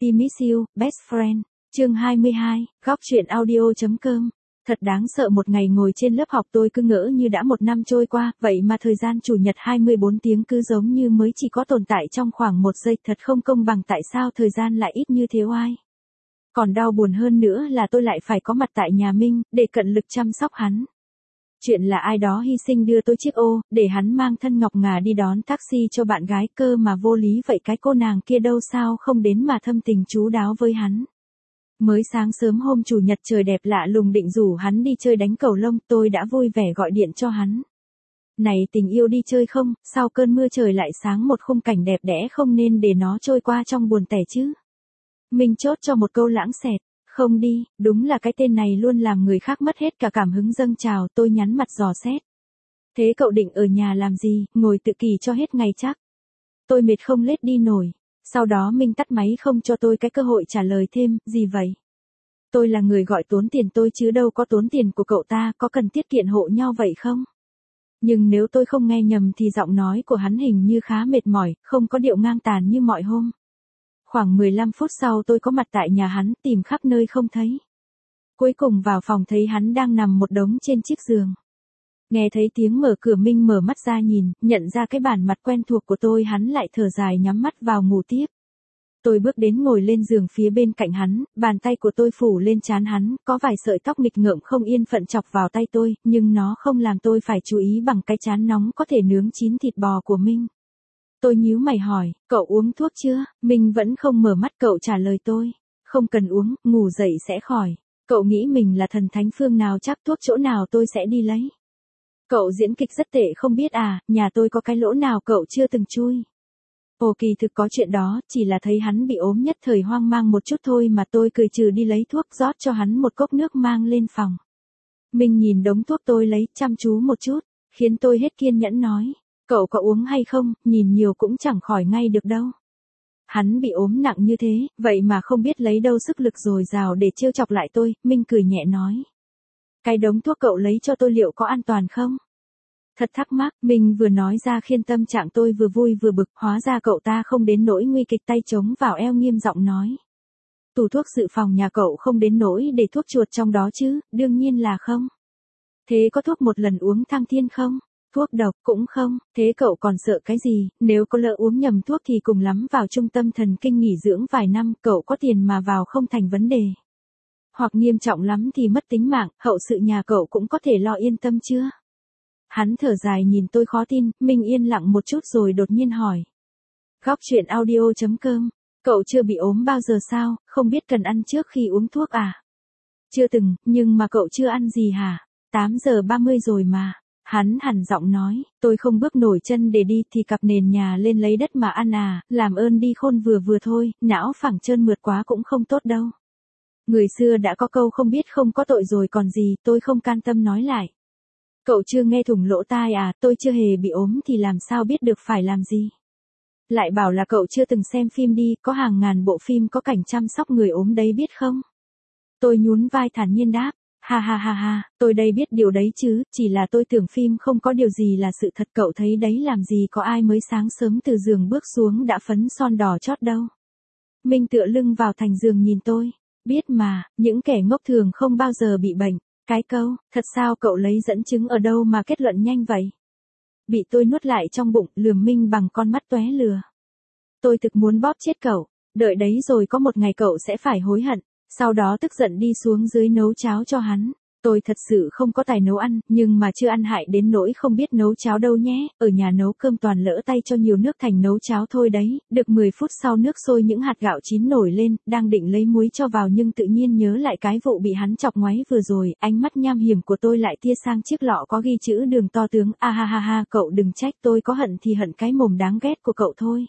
Happy Miss You, Best Friend. Chương 22, góc truyện audio.com. Thật đáng sợ, một ngày ngồi trên lớp học tôi cứ ngỡ như đã một năm trôi qua, vậy mà thời gian chủ nhật 24 tiếng cứ giống như mới chỉ có tồn tại trong khoảng một giây, thật không công bằng, tại sao thời gian lại ít như thế oai. Còn đau buồn hơn nữa là tôi lại phải có mặt tại nhà Minh, để cận lực chăm sóc hắn. Chuyện là ai đó hy sinh đưa tôi chiếc ô, để hắn mang thân ngọc ngà đi đón taxi cho bạn gái, cơ mà vô lý vậy, cái cô nàng kia đâu sao không đến mà thâm tình chú đáo với hắn. Mới sáng sớm hôm chủ nhật trời đẹp lạ lùng định rủ hắn đi chơi đánh cầu lông, tôi đã vui vẻ gọi điện cho hắn. Này tình yêu, đi chơi không, sau cơn mưa trời lại sáng một khung cảnh đẹp đẽ, không nên để nó trôi qua trong buồn tẻ chứ. Mình chốt cho một câu lãng xẹt, không đi, đúng là cái tên này luôn làm người khác mất hết cả cảm hứng dâng trào. Tôi nhắn mặt dò xét. Thế cậu định ở nhà làm gì, ngồi tự kỷ cho hết ngày chắc. Tôi mệt không lết đi nổi. Sau đó Minh tắt máy không cho tôi cái cơ hội trả lời thêm, gì vậy? Tôi là người gọi tốn tiền tôi chứ đâu có tốn tiền của cậu ta, có cần tiết kiệm hộ nhau vậy không? Nhưng nếu tôi không nghe nhầm thì giọng nói của hắn hình như khá mệt mỏi, không có điệu ngang tàn như mọi hôm. Khoảng 15 phút sau tôi có mặt tại nhà hắn, tìm khắp nơi không thấy. Cuối cùng vào phòng thấy hắn đang nằm một đống trên chiếc giường. Nghe thấy tiếng mở cửa, Minh mở mắt ra nhìn, nhận ra cái bản mặt quen thuộc của tôi, hắn lại thở dài nhắm mắt vào ngủ tiếp. Tôi bước đến ngồi lên giường phía bên cạnh hắn, bàn tay của tôi phủ lên trán hắn, có vài sợi tóc nghịch ngợm không yên phận chọc vào tay tôi, nhưng nó không làm tôi phải chú ý bằng cái trán nóng có thể nướng chín thịt bò của Minh. Tôi nhíu mày hỏi, cậu uống thuốc chưa? Minh vẫn không mở mắt, cậu trả lời tôi, không cần uống, ngủ dậy sẽ khỏi. Cậu nghĩ mình là thần thánh phương nào chắc thuốc chỗ nào tôi sẽ đi lấy. Cậu diễn kịch rất tệ không biết à, nhà tôi có cái lỗ nào cậu chưa từng chui. Ồ, kỳ thực có chuyện đó, chỉ là thấy hắn bị ốm nhất thời hoang mang một chút thôi mà. Tôi cười trừ đi lấy thuốc, rót cho hắn một cốc nước mang lên phòng. Mình nhìn đống thuốc tôi lấy, chăm chú một chút, khiến tôi hết kiên nhẫn nói, cậu có uống hay không, nhìn nhiều cũng chẳng khỏi ngay được đâu. Hắn bị ốm nặng như thế, vậy mà không biết lấy đâu sức lực dồi dào để trêu chọc lại tôi. Minh cười nhẹ nói, cái đống thuốc cậu lấy cho tôi liệu có an toàn không? Thật thắc mắc, mình vừa nói ra khiến tâm trạng tôi vừa vui vừa bực, hóa ra cậu ta không đến nỗi nguy kịch, tay chống vào eo nghiêm giọng nói. Tủ thuốc dự phòng nhà cậu không đến nỗi để thuốc chuột trong đó chứ? Đương nhiên là không. Thế có thuốc một lần uống thăng thiên không? Thuốc độc cũng không. Thế cậu còn sợ cái gì, nếu có lỡ uống nhầm thuốc thì cùng lắm vào trung tâm thần kinh nghỉ dưỡng vài năm, cậu có tiền mà vào không thành vấn đề. Hoặc nghiêm trọng lắm thì mất tính mạng, hậu sự nhà cậu cũng có thể lo, yên tâm chưa? Hắn thở dài nhìn tôi khó tin. Minh yên lặng một chút rồi đột nhiên hỏi. Góc truyện audio.com. Cậu chưa bị ốm bao giờ sao, không biết cần ăn trước khi uống thuốc à? Chưa từng, nhưng mà cậu chưa ăn gì hả? 8 giờ 30 rồi mà. Hắn hằn giọng nói, tôi không bước nổi chân để đi thì cặp nền nhà lên lấy đất mà ăn à, làm ơn đi khôn vừa vừa thôi, não phẳng trơn mượt quá cũng không tốt đâu. Người xưa đã có câu không biết không có tội rồi còn gì, tôi không can tâm nói lại. Cậu chưa nghe thủng lỗ tai à, tôi chưa hề bị ốm thì làm sao biết được phải làm gì. Lại bảo là cậu chưa từng xem phim đi, có hàng ngàn bộ phim có cảnh chăm sóc người ốm đấy biết không? Tôi nhún vai thản nhiên đáp, ha ha ha ha, tôi đây biết điều đấy chứ, chỉ là tôi tưởng phim không có điều gì là sự thật, cậu thấy đấy, làm gì có ai mới sáng sớm từ giường bước xuống đã phấn son đỏ chót đâu. Minh tựa lưng vào thành giường nhìn tôi, biết mà, những kẻ ngốc thường không bao giờ bị bệnh. Cái câu, thật sao cậu lấy dẫn chứng ở đâu mà kết luận nhanh vậy? Bị tôi nuốt lại trong bụng, lườm Minh bằng con mắt tóe lửa. Tôi thực muốn bóp chết cậu, đợi đấy rồi có một ngày cậu sẽ phải hối hận. Sau đó tức giận đi xuống dưới nấu cháo cho hắn. Tôi thật sự không có tài nấu ăn, nhưng mà chưa ăn hại đến nỗi không biết nấu cháo đâu nhé. Ở nhà nấu cơm toàn lỡ tay cho nhiều nước thành nấu cháo thôi đấy. Được 10 phút sau nước sôi, những hạt gạo chín nổi lên, đang định lấy muối cho vào nhưng tự nhiên nhớ lại cái vụ bị hắn chọc ngoáy vừa rồi. Ánh mắt nham hiểm của tôi lại tia sang chiếc lọ có ghi chữ đường to tướng. A ha ha ha, cậu đừng trách, tôi có hận thì hận cái mồm đáng ghét của cậu thôi.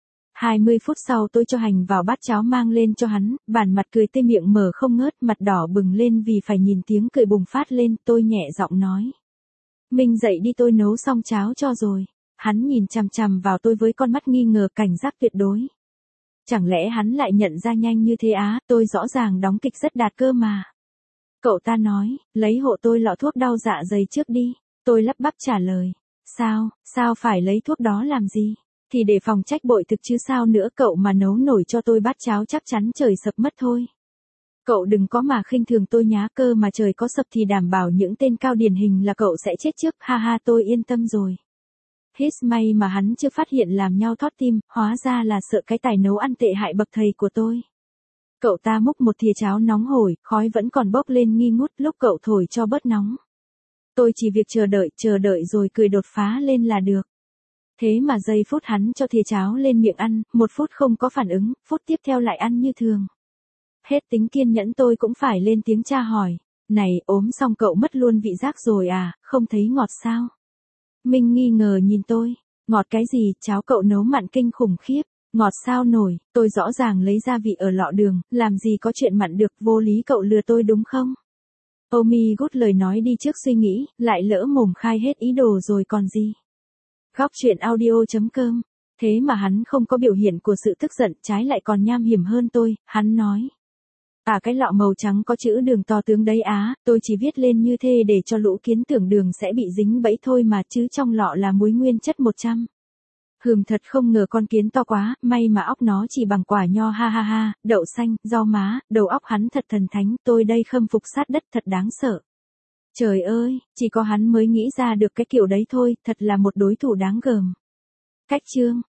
20 phút sau tôi cho hành vào bát cháo mang lên cho hắn, bản mặt cười tươi, miệng mở không ngớt, mặt đỏ bừng lên vì phải nhìn tiếng cười bùng phát lên. Tôi nhẹ giọng nói, Minh dậy đi, tôi nấu xong cháo cho rồi. Hắn nhìn chằm chằm vào tôi với con mắt nghi ngờ, cảnh giác tuyệt đối. Chẳng lẽ hắn lại nhận ra nhanh như thế á, tôi rõ ràng đóng kịch rất đạt cơ mà. Cậu ta nói, lấy hộ tôi lọ thuốc đau dạ dày trước đi. Tôi lắp bắp trả lời, sao phải lấy thuốc đó làm gì? Thì để phòng trách bội thực chứ sao nữa, cậu mà nấu nổi cho tôi bát cháo chắc chắn trời sập mất thôi. Cậu đừng có mà khinh thường tôi nhá, cơ mà trời có sập thì đảm bảo những tên cao điển hình là cậu sẽ chết trước, ha ha, tôi yên tâm rồi. Hết may mà hắn chưa phát hiện làm nhau thót tim, hóa ra là sợ cái tài nấu ăn tệ hại bậc thầy của tôi. Cậu ta múc một thìa cháo nóng hổi, khói vẫn còn bốc lên nghi ngút lúc cậu thổi cho bớt nóng. Tôi chỉ việc chờ đợi rồi cười đột phá lên là được. Thế mà giây phút hắn cho thìa cháo lên miệng ăn, 1 phút không có phản ứng, phút tiếp theo lại ăn như thường. Hết tính kiên nhẫn tôi cũng phải lên tiếng tra hỏi. Này, ốm xong cậu mất luôn vị giác rồi à, không thấy ngọt sao? Minh nghi ngờ nhìn tôi. Ngọt cái gì, cháo cậu nấu mặn kinh khủng khiếp. Ngọt sao nổi, tôi rõ ràng lấy gia vị ở lọ đường, làm gì có chuyện mặn được, vô lý cậu lừa tôi đúng không? Omi gút lời nói đi trước suy nghĩ, lại lỡ mồm khai hết ý đồ rồi còn gì. Góc chuyện audio.com. Thế mà hắn không có biểu hiện của sự tức giận, trái lại còn nham hiểm hơn tôi, hắn nói. À, cái lọ màu trắng có chữ đường to tướng đấy á, tôi chỉ viết lên như thế để cho lũ kiến tưởng đường sẽ bị dính bẫy thôi mà, chứ trong lọ là muối nguyên chất 100. Thật không ngờ con kiến to quá, may mà óc nó chỉ bằng quả nho, ha ha ha, đậu xanh, rau má, đầu óc hắn thật thần thánh, tôi đây khâm phục sát đất, thật đáng sợ. Trời ơi, chỉ có hắn mới nghĩ ra được cái kiểu đấy thôi, thật là một đối thủ đáng gờm. Cách chương